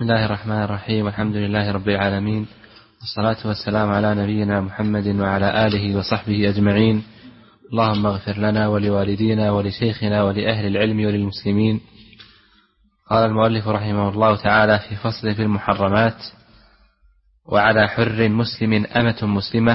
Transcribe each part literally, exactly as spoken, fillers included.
بسم الله الرحمن الرحيم. الحمد لله رب العالمين، والصلاة والسلام على نبينا محمد وعلى آله وصحبه أجمعين. اللهم اغفر لنا ولوالدينا ولشيخنا ولأهل العلم وللمسلمين. قال المؤلف رحمه الله تعالى في فصل في المحرمات: وعلى حر مسلم أمة مسلمة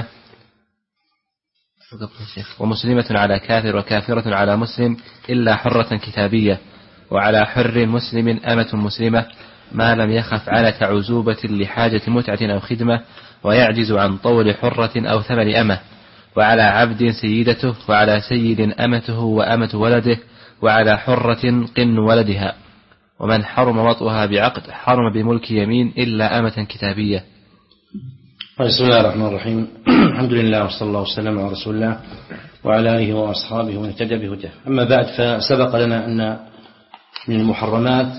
ومسلمة على كافر وكافرة على مسلم إلا حرة كتابية، وعلى حر مسلم أمة مسلمة ما لم يخف علة عزوبة لحاجة متعة أو خدمة ويعجز عن طول حرة أو ثمن أمة، وعلى عبد سيدته، وعلى سيد أمته وأمة ولده، وعلى حرة قن ولدها. ومن حرم وطئها بعقد حرم بملك يمين إلا أمة كتابية. بسم الله الرحمن الرحيم. الحمد لله وصلى الله وسلم على رسول الله وعلى آله وأصحابه ومن اهتدى بهداه. أما بعد، فسبق لنا أن من المحرمات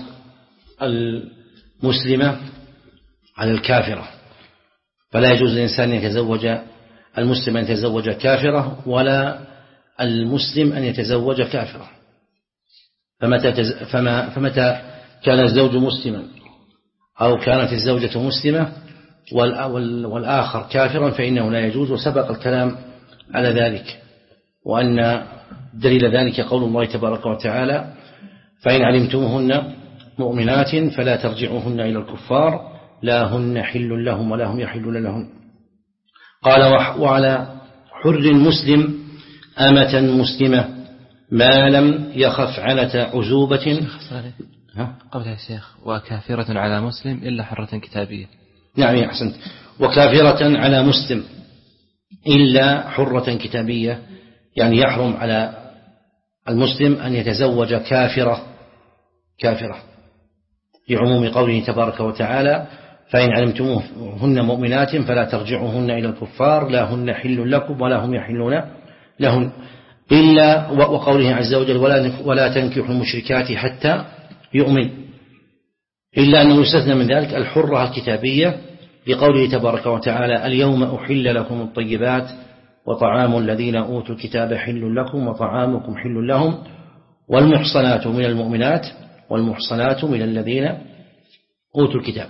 المسلمة على الكافرة، فلا يجوز للإنسان أن يتزوج المسلم أن يتزوج كافرة، ولا المسلم أن يتزوج كافرة. فمتى, تز... فما... فمتى كان الزوج مسلما أو كانت الزوجة مسلمة وال... والآخر كافرا فإنه لا يجوز، وسبق الكلام على ذلك، وأن دليل ذلك قول الله تبارك وتعالى: فإن علمتموهن مؤمنات فلا ترجعوهن إلى الكفار لا هن حل لهم ولا هم يحلون لهم. قال: وعلى حر مسلم أمة مسلمة ما لم يخف علة عزوبة. قبل يا شيخ: وكافرة على مسلم إلا حرة كتابية. نعم أحسنت. وكافرة على مسلم إلا حرة كتابية، يعني يحرم على المسلم أن يتزوج كافرة كافرة لعموم قوله تبارك وتعالى: فإن علمتموهن مؤمنات فلا ترجعوهن إلى الكفار لا هن حل لكم ولا هم يحلون لهن، إلا وقوله عز وجل: ولا تنكحوا المشركات حتى يؤمن، إلا أنه يستثنى من ذلك الحرة الكتابية لقوله تبارك وتعالى: اليوم أحل لكم الطيبات وطعام الذين أوتوا الكتاب حل لكم وطعامكم حل لهم والمحصنات من المؤمنات والمحصنات من الذين أوتوا الكتاب.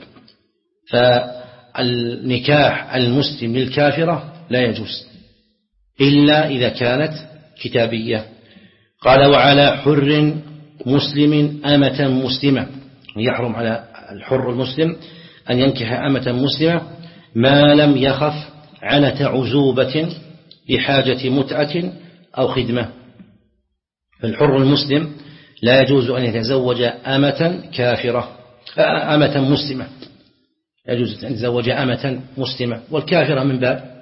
فالنكاح المسلم للكافرة لا يجوز إلا إذا كانت كتابية. قال: وعلى حر مسلم أمة مسلمة، يحرم على الحر المسلم أن ينكح أمة مسلمة ما لم يخف علة عزوبة لحاجة متعة أو خدمة. فالحر المسلم لا يجوز أن يتزوج أمة كافرة أمة مسلمة، لا يجوز أن يتزوج أمة مسلمة، والكافرة من باب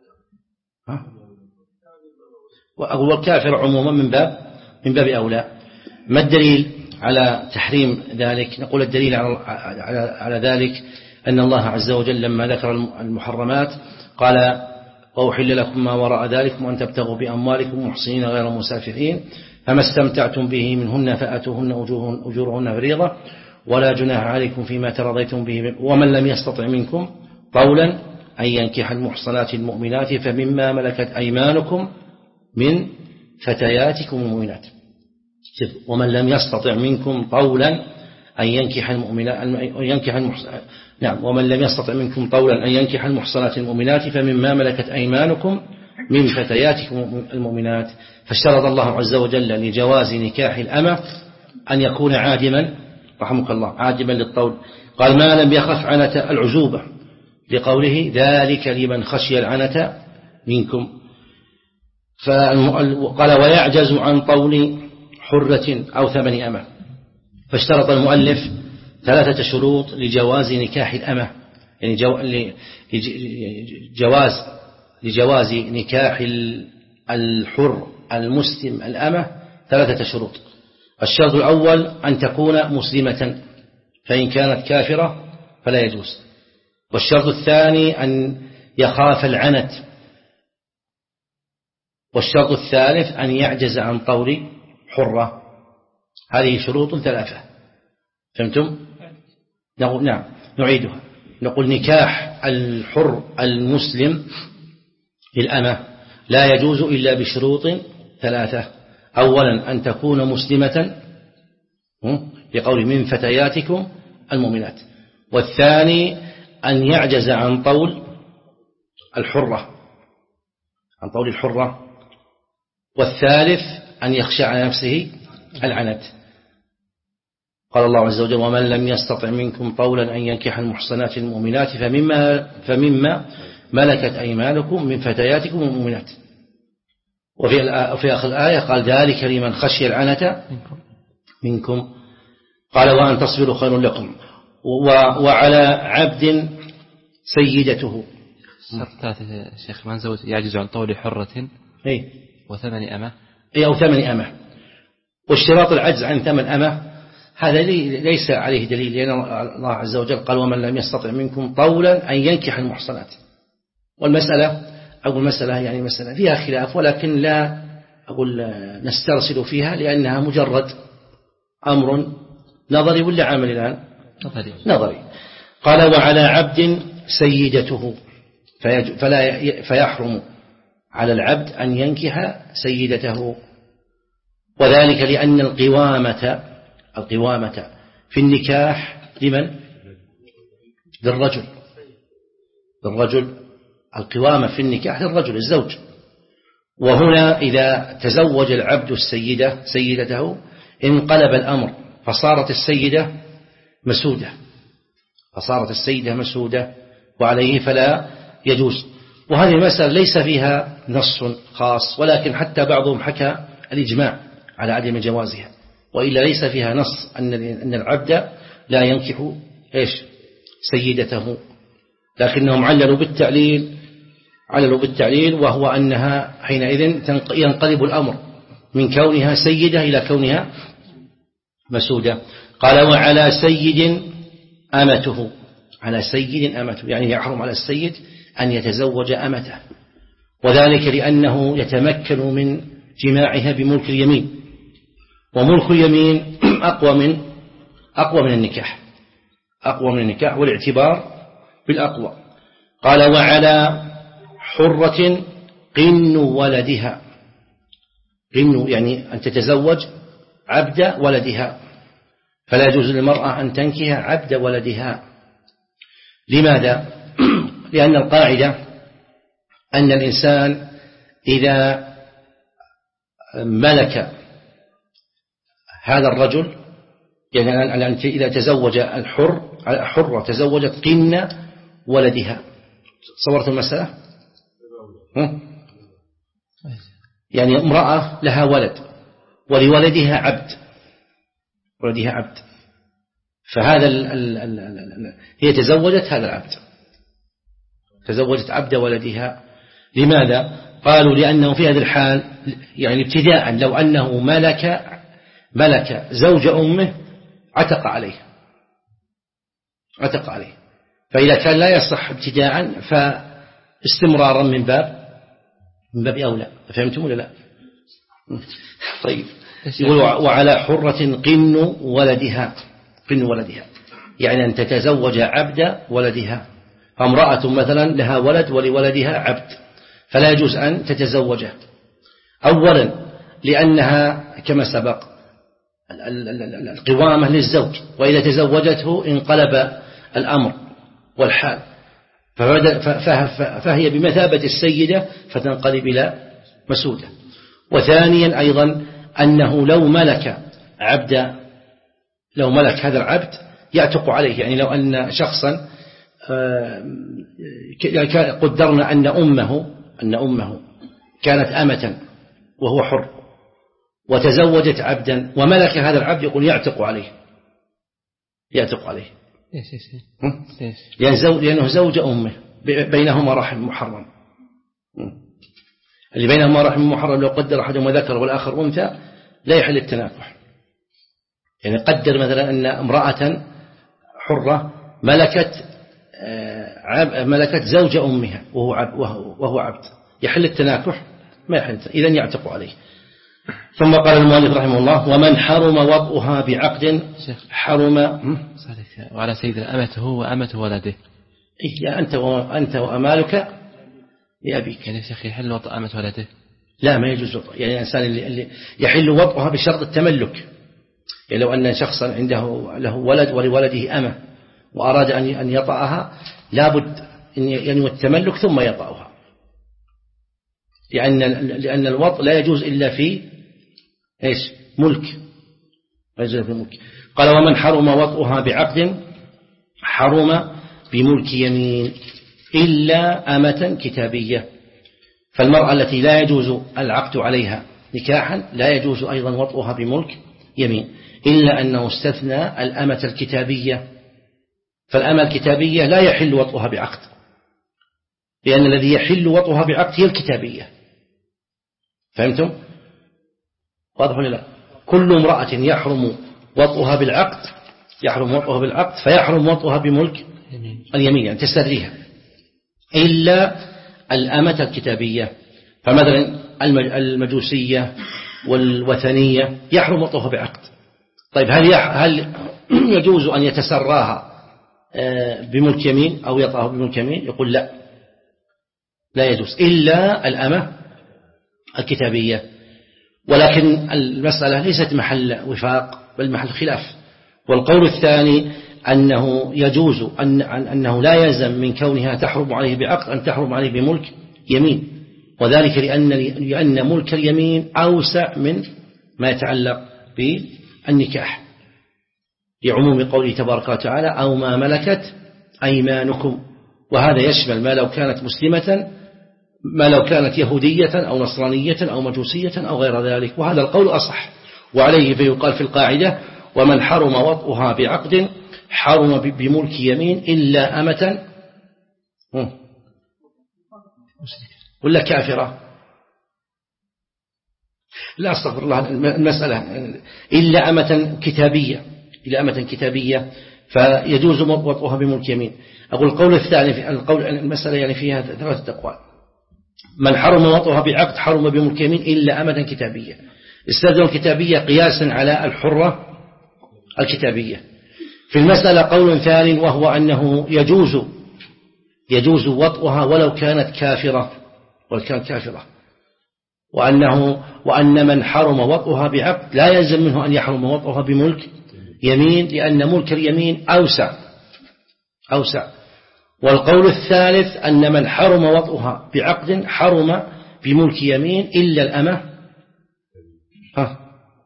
والكافر عموما من باب من باب أولى. ما الدليل على تحريم ذلك؟ نقول الدليل على على على ذلك أن الله عز وجل لما ذكر المحرمات قال: وأحل لكم ما وراء ذلك وأن تبتغوا بأموالكم محصنين غير مسافحين فما استمتعتم به منهن فآتوهن أجورهن فريضة ولا جناح عليكم فيما ترضيتم به، ومن لم يستطع منكم طولا أن ينكح المحصنات المؤمنات فمما ملكت أيمانكم من فتياتكم المؤمنات. ومن لم يستطع منكم طولا أن ينكح المؤمنات ينكح المحصنات نعم ومن لم يستطع منكم طولا أن ينكح المحصنات المؤمنات فمما ملكت أيمانكم من فتياتكم المؤمنات. فاشترط الله عز وجل لجواز نكاح الأمة أن يكون عادما رحمك الله عادما للطول. قال: ما لم يخف عنة العزوبة، لقوله: ذلك لمن خشي العنة منكم. فقال: ويعجز عن طول حرة أو ثمن أمة. فاشترط المؤلف ثلاثة شروط لجواز نكاح الأمة، يعني جواز لجواز نكاح الحر المسلم الأمة ثلاثة شروط. الشرط الأول أن تكون مسلمة، فإن كانت كافرة فلا يجوز. والشرط الثاني أن يخاف العنت. والشرط الثالث أن يعجز عن طول حرة. هذه شروط ثلاثة. فهمتم؟ نقول نعم نعيدها. نقول: نكاح الحر المسلم للأمة لا يجوز إلا بشروط ثلاثة. أولا أن تكون مسلمة، لقول من فتياتكم المؤمنات. والثاني أن يعجز عن طول الحرة عن طول الحرة والثالث أن يخشى على نفسه العنت. قال الله عز وجل ومن لم يستطع منكم طولا أن ينكح المحصنات المؤمنات فمما, فمما ملكت أيمانكم من فتياتكم المؤمنات. وفي آخر الآية قال ذلك لمن خشي العنت منكم قال وأن تصبروا خير لكم. وعلى عبد سيدته ثلاثة شيخ من زوج يعجز عن طول حرة إيه؟ وثمن أمة إيه أو ثمن أمة. واشتراط العجز عن ثمن أمة هذا ليس عليه دليل لأن الله عز وجل قال ومن لم يستطع منكم طولا أن ينكح المحصنات. والمسألة أقول مسألة يعني مسألة فيها خلاف ولكن لا أقول نسترسل فيها لأنها مجرد أمر نظري ولا عمل الآن نظري. نظري. قال وعلى عبد سيدته فلا فيحرم على العبد أن ينكح سيدته وذلك لأن القوامة القوامة في النكاح لمن؟ للرجل للرجل القوامة في النكاح للرجل الزوج. وهنا إذا تزوج العبد السيدة سيدته انقلب الأمر فصارت السيدة مسودة فصارت السيدة مسودة وعليه فلا يجوز. وهذه المسألة ليس فيها نص خاص ولكن حتى بعضهم حكى الإجماع على عدم جوازها وإلا ليس فيها نص أن أن العبد لا ينكح إيش سيدته لكنهم عللوا بالتعليل عللوا بالتعليل وهو أنها حينئذ ينقلب الأمر من كونها سيدة إلى كونها مسودة. قال وعلى سيد أمته على سيد أمته يعني يحرم على السيد أن يتزوج أمته وذلك لأنه يتمكن من جماعها بملك اليمين وملك اليمين أقوى من أقوى من النكاح أقوى من النكاح والاعتبار بالأقوى. قال وعلى حرة قن ولدها قن يعني أن تتزوج عبد ولدها فلا يجوز للمرأة أن تنكح عبد ولدها. لماذا؟ لأن القاعدة أن الإنسان إذا ملك هذا الرجل يعني إذا تزوج الحر حرة تزوجت قن ولدها صورت المسألة يعني امرأة لها ولد ولولدها عبد ولدها عبد فهذا ال ال ال ال هي تزوجت هذا العبد تزوجت عبد ولدها. لماذا؟ قالوا لأنه في هذه الحال يعني ابتداء لو أنه ملك ملك زوج أمه عتق عليه عتق عليه فإذا كان لا يصح ابتداء فاستمرارا من باب من باب أولى. فهمتم ولا لا؟ طيب يقول وعلى حرة قن ولدها قن ولدها يعني أن تتزوج عبد ولدها. فامرأة مثلا لها ولد ولولدها عبد فلا يجوز أن تتزوجه أولا لأنها كما سبق القوامة للزوج وإذا تزوجته انقلب الأمر والحال فهي بمثابة السيدة فتنقلب إلى مسودة. وثانيا أيضا أنه لو ملك عبد لو ملك هذا العبد يعتق عليه يعني لو أن شخصا قدرنا أن أمه أن أمه كانت أمة وهو حر وتزوجت عبدا وملك هذا العبد يقول يعتق عليه يعتق عليه ليش ليش لأن زوج لأنه زوج أمه بينهما رحم محرم اللي بينهما رحم محرم لو قدر أحدهما ذكر والآخر أنثى لا يحل التناكح. يعني قدر مثلا أن امرأة حرة ملكت ملكت زوج أمها وهو عبد, وهو عبد يحل التناكح ما يحل إذن يعتق عليه. ثم قال المؤلف رحمه الله ومن حرم وطئها بعقد حرم وعلى سيدنا أمته وأمته ولده إيه أنت وأنت وأمالك لأبيك يعني شيخ يحل وطئ أمة ولده لا ما يجوز وطئ يعني الإنسان اللي, اللي يحل وطئها بشرط التملك يعني لو أن شخصا عنده له ولد ولولده أمة وأراد أن يطأها لابد أن التملك ثم يطأها، لأن لأن الوطء لا يجوز إلا في إيش ملك، لا يجوز في ملك. قال ومن حرم وطئها بعقد حرم بملك يمين إلا أمة كتابية. فالمرأة التي لا يجوز العقد عليها نكاحا لا يجوز أيضا وطئها بملك يمين، إلا أنه استثنى الأمة الكتابية. فالأمة الكتابية لا يحل وطئها بعقد، لأن الذي يحل وطئها بعقد هي الكتابية. فهمتم؟ واضح ولا لا؟ كل امرأة يحرم وطئها بالعقد يحرم وطئها بالعقد فيحرم وطئها بملك اليمين، يعني تستدريها، إلا الأمة الكتابية. فمثلا المجوسية والوثنية يحرم وطئها بعقد. طيب هل هل يجوز أن يتسراها بملك يمين أو يطأها بملك يمين؟ يقول لا، لا يجوز إلا الأمة الكتابية. ولكن المسألة ليست محل وفاق بل محل خلاف. والقول الثاني أنه يجوز أن أنه لا يلزم من كونها تحرم عليه بعقد أن تحرم عليه بملك يمين، وذلك لأن لأن ملك اليمين أوسع من ما يتعلق بالنكاح، لعموم قوله تبارك وتعالى أو ما ملكت أيمانكم، وهذا يشمل ما لو كانت مسلمة، ما لو كانت يهودية أو نصرانية أو مجوسية أو غير ذلك، وهذا القول أصح. وعليه فيقال في القاعدة ومن حرم وطئها بعقد حرم بملك يمين إلا أمة ولا كافرة، لا أستغفر الله، المسألة إلا أمة كتابية، إلا أمة كتابية فيجوز وطئها بملك يمين. أقول القول الثاني، القول المسألة يعني فيها ثلاثة أقوال. من حرم وطئها بعقد حرم بملك يمين إلا أمة كتابية. استخدم الكتابية قياسا على الحرة الكتابية. في المسألة قول ثاني وهو أنه يجوز يجوز وطئها ولو كانت كافرة، ولو كانت كافرة، وأنه وأن من حرم وطئها بعقد لا يلزم منه أن يحرم وطئها بملك يمين، لأن ملك اليمين أوسع أوسع. والقول الثالث أن من حرم وطئها بعقد حرم بملك يمين إلا الأمة ها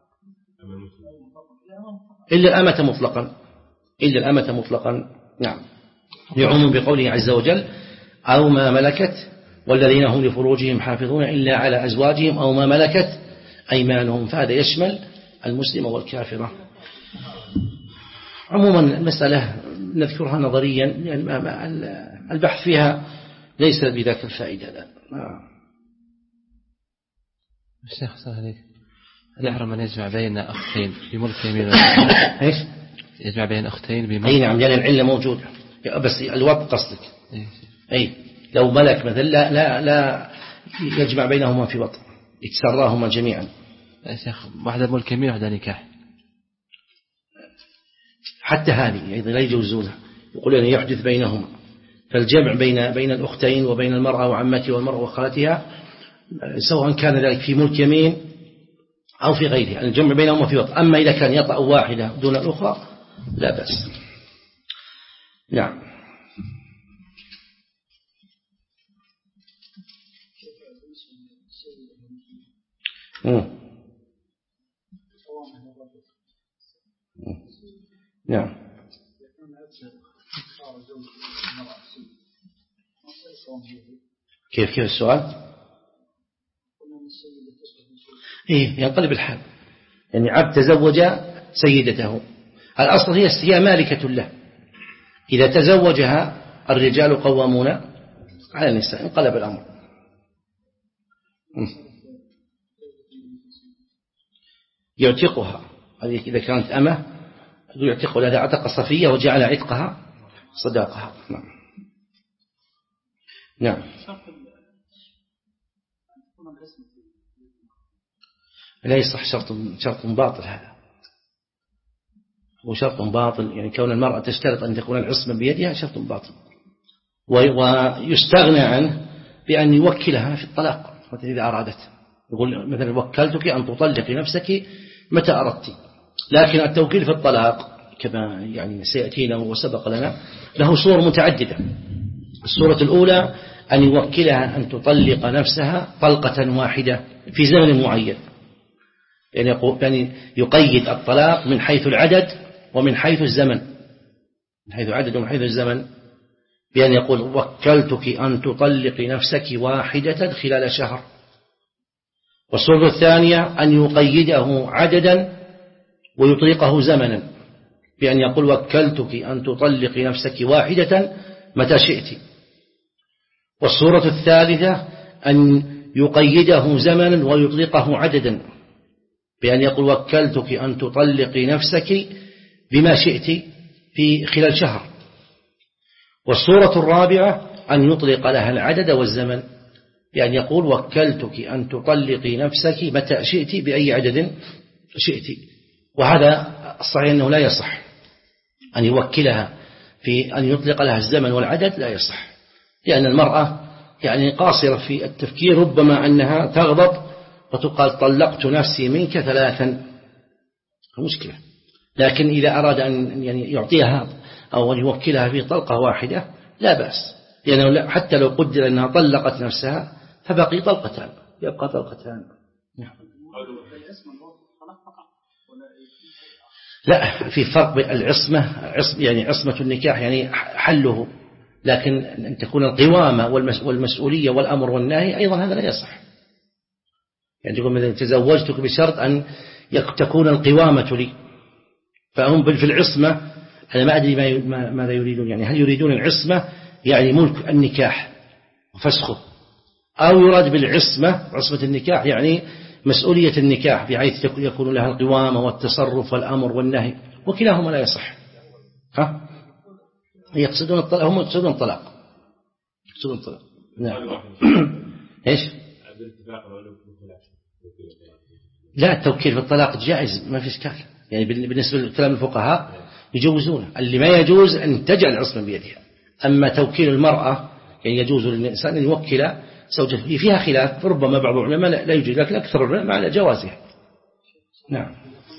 إلا الأمة مطلقا إلا الأمة مطلقا نعم، لعموم بقوله عز وجل أو ما ملكت والذين هم لفروجهم حافظون إلا على أزواجهم أو ما ملكت أيمانهم، فهذا يشمل المسلم والكافرة. عموما المسألة نذكرها نظريا، يعني البحث فيها ليس بذاك الفائدة. لا الشيخ صلى الله عليه يحرم أن يجمع بين أختين بملك يمين إيش؟ يجمع بين أختين بملك. أي نعم، لأن العلة موجودة، بس الوط قصدك. أي لو ملك مثلا لا لا لا يجمع بينهما في وط، يتسراهما جميعا. يا شيخ واحدة ملك يمين وواحدة نكاح، حتى هذه أيضا لا يجوزونها، يقولون أن يحدث بينهما. فالجمع بين بين الأختين وبين المرأة وعمتها والمرأة وخالتها سواء كان ذلك في ملك يمين أو في غيره، الجمع بينهما في وط. أما إذا كان يطأ واحدة دون الأخرى لا بأس. نعم. مم. نعم. كيف كيف السؤال؟ إيه ينقلب الحال، يعني عبد تزوج سيدته، الأصل هي هي مالكة له، إذا تزوجها الرجال قوامون على النساء انقلب الأمر. يعتقها إذا كانت أمة يعتقها، إذا اعتق صفية وجعل عتقها صداقها. نعم. نعم. لا يصح، شرط شرط باطل، هذا هو شرط باطل، يعني كون المرأة تشترط أن تكون العصمة بيدها شرط باطل، ويستغنى عنه بأن يوكلها في الطلاق مثلا إذا أرادت، يقول مثلا وكلتك أن تطلقي نفسك متى أردت، لكن التوكيل في الطلاق كما يعني سيأتينا وسبق لنا له صور متعددة. الصورة الأولى أن يوكلها أن تطلق نفسها طلقة واحدة في زمن معين، يعني يقيد الطلاق من حيث العدد ومن حيث الزمن، من حيث العدد ومن حيث الزمن، بأن يقول وكلتك أن تطلقي نفسك واحدة خلال شهر. والصورة الثانية أن يقيده عددا ويطلقه زمنا، بأن يقول وكلتك أن تطلقي نفسك واحدة متى شئت. والصورة الثالثة أن يقيده زمنا ويطلقه عددا، بأن يقول وكلتك أن تطلقي نفسك بما شئت في خلال شهر. والصورة الرابعة أن يطلق لها العدد والزمن، بأن يقول وكلتك أن تطلقي نفسك متى شئت بأي عدد شئت. وهذا الصحيح أنه لا يصح أن يوكلها في أن يطلق لها الزمن والعدد، لا يصح، لأن المرأة يعني قاصرة في التفكير، ربما أنها تغضب وتقال طلقت نفسي منك ثلاثا، مشكلة. لكن إذا أراد أن يعني يعطيها أو أن يوكلها في طلقة واحدة لا بأس، لأنه حتى لو قدر أنها طلقت نفسها فبقي طلقتان، يبقى طلقتان. لا، في فرق بين العصمة، يعني عصمة النكاح يعني حله، لكن أن تكون القوامة والمسؤولية والأمر والنهي أيضا هذا لا يصح. يعني تقول مثلا تزوجتك بشرط أن تكون القوامة لي، فهم في العصمة أنا ما أدري ماذا يريدون، يعني هل يريدون العصمة يعني ملك النكاح وفسخه، أو يراد بالعصمة عصمة النكاح يعني مسؤولية النكاح بحيث يكون لها القوامة والتصرف والأمر والنهي، وكلاهما لا يصح. ها؟ يقصدون الطلاق، هم يقصدون الطلاق، يقصدون الطلاق. نعم. إيش؟ لا، التوكيل في الطلاق جائز ما في إشكال، يعني بالنسبة لكلام الفقهاء يجوزون. اللي ما يجوز أن تجعل العصمة بيدها. أما توكيل المرأة يعني يجوز للإنسان أن يوكل زوجته، فيها خلاف، ربما بعض العلماء لا يجوز، لكن أكثر العلماء على جوازها. نعم.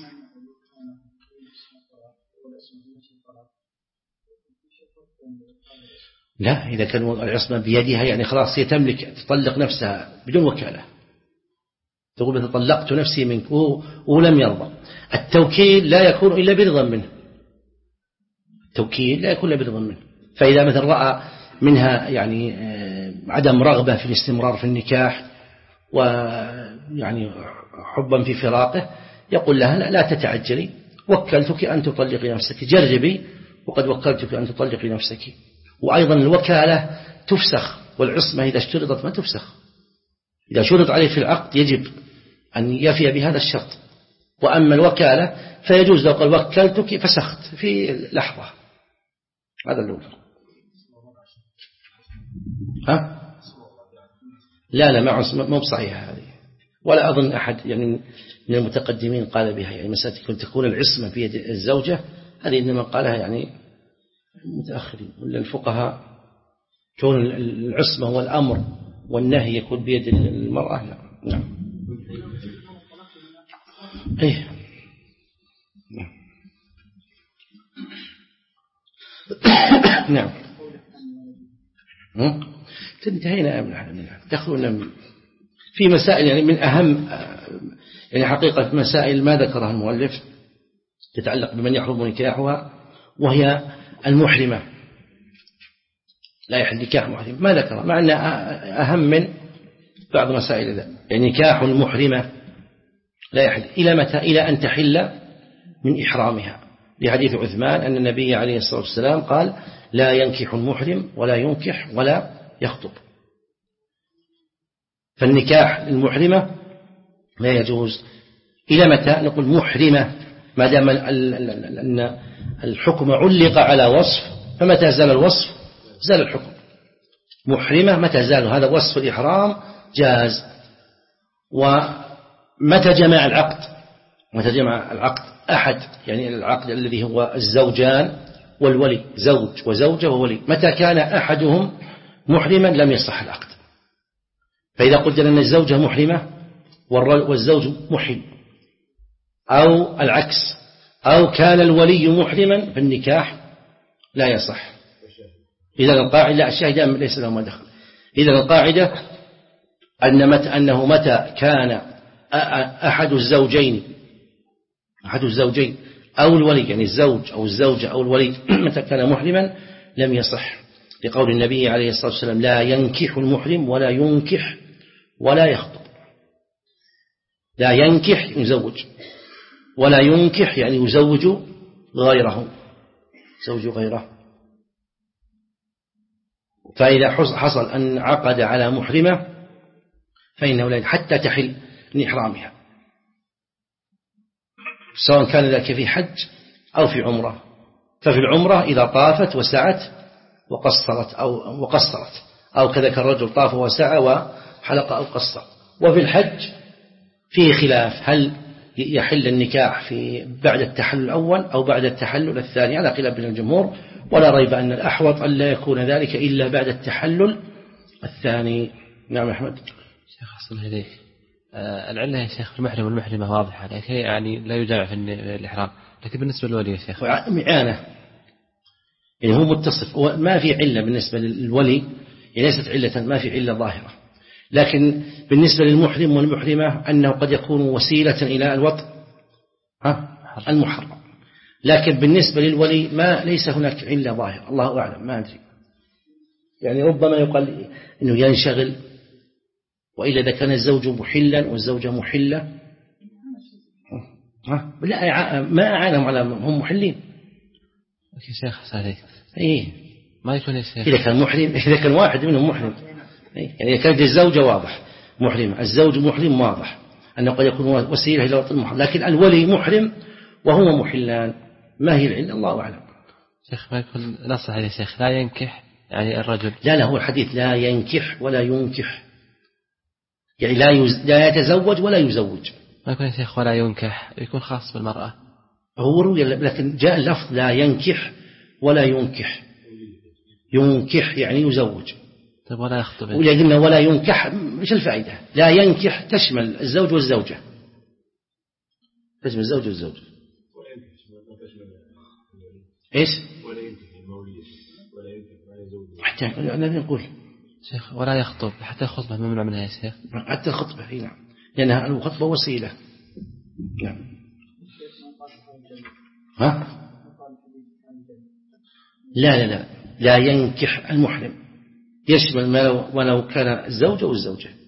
لا، إذا كان العصمة بيدها يعني خلاص هي تملك تطلق نفسها بدون وكالة، تقول طلقت نفسي منك ولم يرضى. التوكيل لا يكون إلا برضا منه، التوكيل لا يكون إلا برضا منه. فإذا مثلا رأى منها يعني عدم رغبة في الاستمرار في النكاح ويعني حبا في فراقه، يقول لها لا, لا تتعجلي، وكلتك أن تطلقي نفسك، جربي وقد وكلتك أن تطلقي نفسك. وأيضا الوكالة تفسخ، والعصمة إذا اشترطت ما تفسخ، إذا شرط عليه في العقد يجب أن يفي بهذا الشرط. وأما الوكالة فيجوز لو قال وكلتك فسخت في لحظة، هذا الأول. ها؟ لا لا ما مو بصحيحة هذه، ولا أظن أحد يعني من المتقدمين قال بها، يعني مسألة تكون العصمة بيد الزوجة هذه إنما قالها يعني متأخرين، ولا الفقهاء كون العصمة والأمر والنهي يكون بيد المرأة. لا. نعم. إيه. نعم. انتهينا منها. دخلنا في مسائل يعني من أهم يعني حقيقة مسائل ما ذكرها المؤلف تتعلق بمن يحرم نكاحها، وهي المحرمة، لا يحل نكاح محرم ما ذكر، مع أنه أهم من بعض مسائل ذا. يعني نكاح المحرمة لا يحل إلى متى؟ إلى أن تحل من إحرامها، لحديث عثمان أن النبي عليه الصلاة والسلام قال لا ينكح المحرم ولا ينكح ولا يخطب. فالنكاح المحرمة لا يجوز. إلى متى؟ نقول محرمة ما دام أن الحكم علق على وصف، فمتى زال الوصف زال الحكم. محرمة متى زال هذا وصف الإحرام جاز. ومتى جمع العقد؟ متى جمع العقد أحد، يعني العقد الذي هو الزوجان والولي، زوج وزوجة وولي، متى كان أحدهم محرما لم يصح العقد. فإذا قلت أن الزوجة محرمة والزوج محرم، أو العكس أو كان الولي محرما فالنكاح لا يصح. إذا القاعدة لا الشاهد ليس له ما دخل. إذا القاعدة أن متى أنه متى كان أحد الزوجين أحد الزوجين أو الولي يعني الزوج أو الزوجة أو الولي متى كان محرما لم يصح، لقول النبي عليه الصلاة والسلام لا ينكح المحرم ولا ينكح ولا يخطب. لا ينكح يزوج ولا ينكح يعني يزوج غيره زوج غيره. فإذا حصل أن عقد على محرمة فإنه لا حتى تحل من إحرامها، سواء كان ذلك في حج أو في عمرة. ففي العمرة إذا طافت وسعت وقصرت أو وقصرت أو كذلك الرجل طاف وسعى وحلق أو قصر. وفي الحج فيه خلاف هل يحل النكاح في بعد التحلل الأول أو بعد التحلل الثاني، على خلاف بين الجمهور، ولا ريب أن الأحوط أن لا يكون ذلك إلا بعد التحلل الثاني. نعم أحمد. شيخ أحسن إليك. آه العلة يا شيخ المحرم والمحرمة واضحة، لكن يعني لا يجامع في الإحرام، لكن بالنسبة للولي يا شيخ معانة يعني هو متصف، ما في علة بالنسبة للولي يعني ليست علة، ما في علة ظاهرة، لكن بالنسبة للمحرم والمحرمة أنه قد يكون وسيلة إلى الوطء المحرم، لكن بالنسبة للولي ما ليس هناك علة ظاهرة. الله أعلم، ما أدري، يعني ربما يقال أنه ينشغل، وإلا إذا كان الزوج محلا والزوجة محلة لا ما أعلم على هم محلين. يا شيخ صحيح إيه ما يكون يا شيخ إذا كان محرم، إذا كان واحد منهم محرم، يعني إذا كانت الزوجة واضح محرمة، الزوج محرم واضح أنه قد يكون وسيلة إلى وطء المحرم، لكن الولي محرم وهو محلان، ما هي العلة؟ الله أعلم. شيخ ما يكون نصح يا شيخ لا ينكح يعني الرجل؟ لا لا هو الحديث لا ينكح ولا ينكح، يعني لا يز... لا يتزوج ولا يزوج. ما يكون يا شيخ ولا ينكح يكون خاص بالمرأة؟ هو روي لكن جاء اللفظ لا ينكح ولا ينكح، ينكح يعني يزوج. طيب ولا يخطب؟ ولكن ولا ينكح مش الفائدة؟ لا ينكح تشمل الزوج والزوجة، تشمل الزوج والزوجة. إيش؟ ولا ينكح المولية ولا ينكح ما يزوج. حتى أنا نقول شيخ ولا يخطب حتى الخطبة ممنوع منها يا شيخ؟ حتى الخطبة هي نعم، لأنها الخطبة وسيلة. نعم. ها؟ لا لا لا لا ينكح المحرم يشمل ما ولو كان الزوج والزوجة.